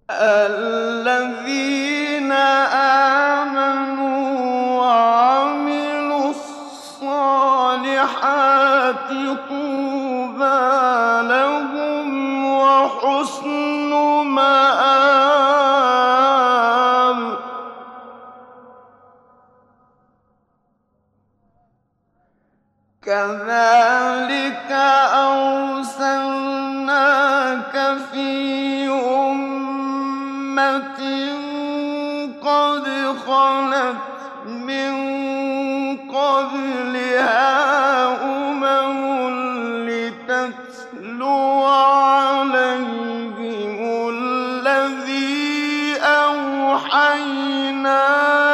الذين آمنوا وعملوا الصالحات طوبى لهم وحسن مآب. كذلك أرسلناك في أمة قد خلت من قبلها لتتلو عليهم الذي أوحينا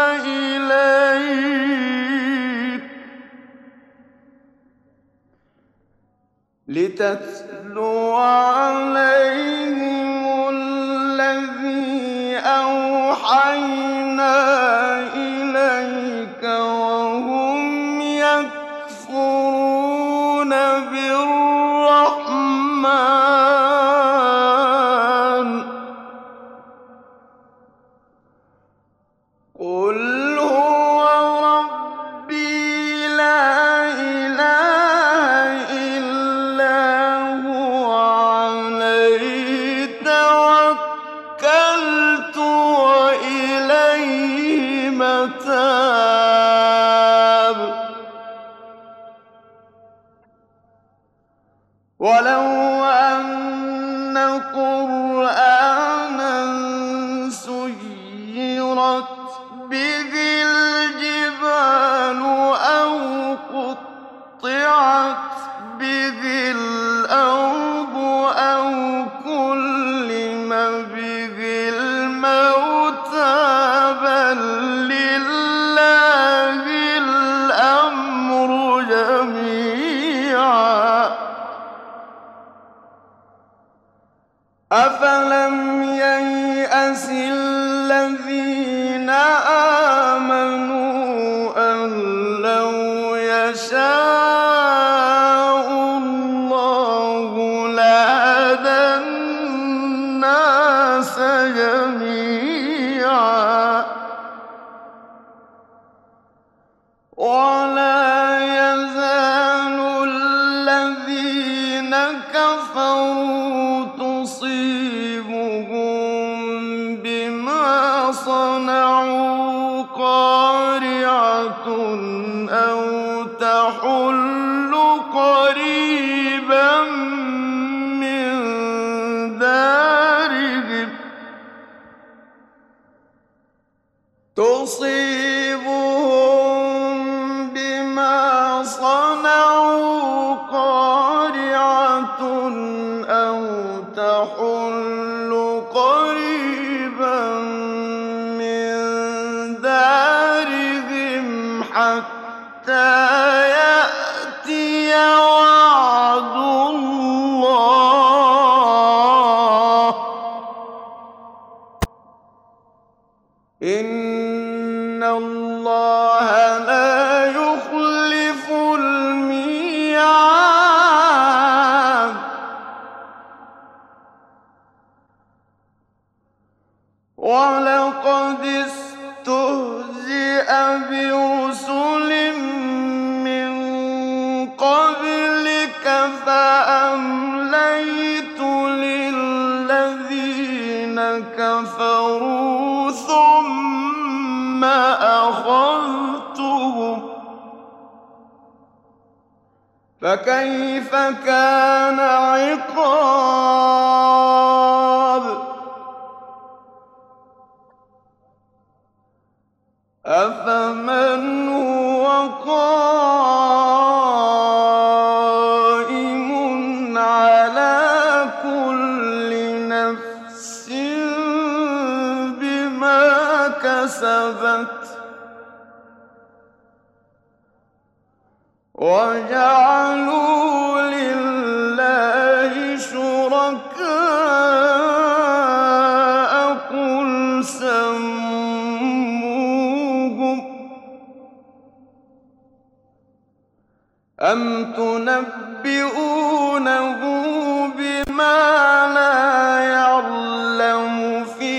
إليك وهم يكفرون بالرحمن. قل هو ربي لا إله إلا هو عليه توكلت وإليه متاب. ولو أن قرآنا سيرت به الجبال أو قطعت به الأرض أو كلم به الموتى بل لله الأمر جميعا. أفلم ييأس الذين آمنوا أن لو يشاء الله لهدى الناس جميعا. ولا يزال الذين كفروا تصيبهم بما صنعوا قارعة أو تحل قريبا من دارهم حتى يأتي وعد الله. إن الله لا يخلف الميعاد. ولقد استهزئ برسل من قبلك فأمليت للذين كفروا ثم أخذتهم فكيف كان عقاب. أفمن هو قائم على كل نفس بما كسبت وجعلوا لله شركاء قل سموهم أم تنبئونه بما لا يعلم في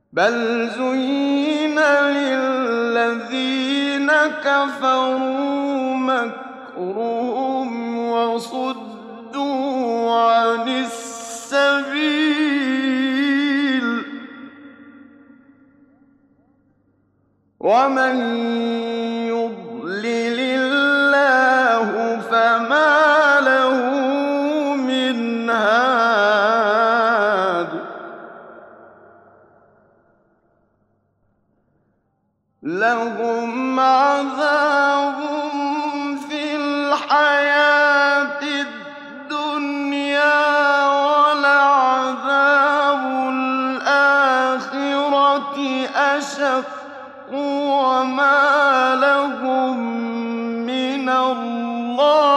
بل زين للذين كفروا مكرهم وصدوا عن السبيل ومن يضلل الله فما له من هاد لهم عذاب في الحياة الدنيا ولعذاب الآخرة أشق وما لهم من الله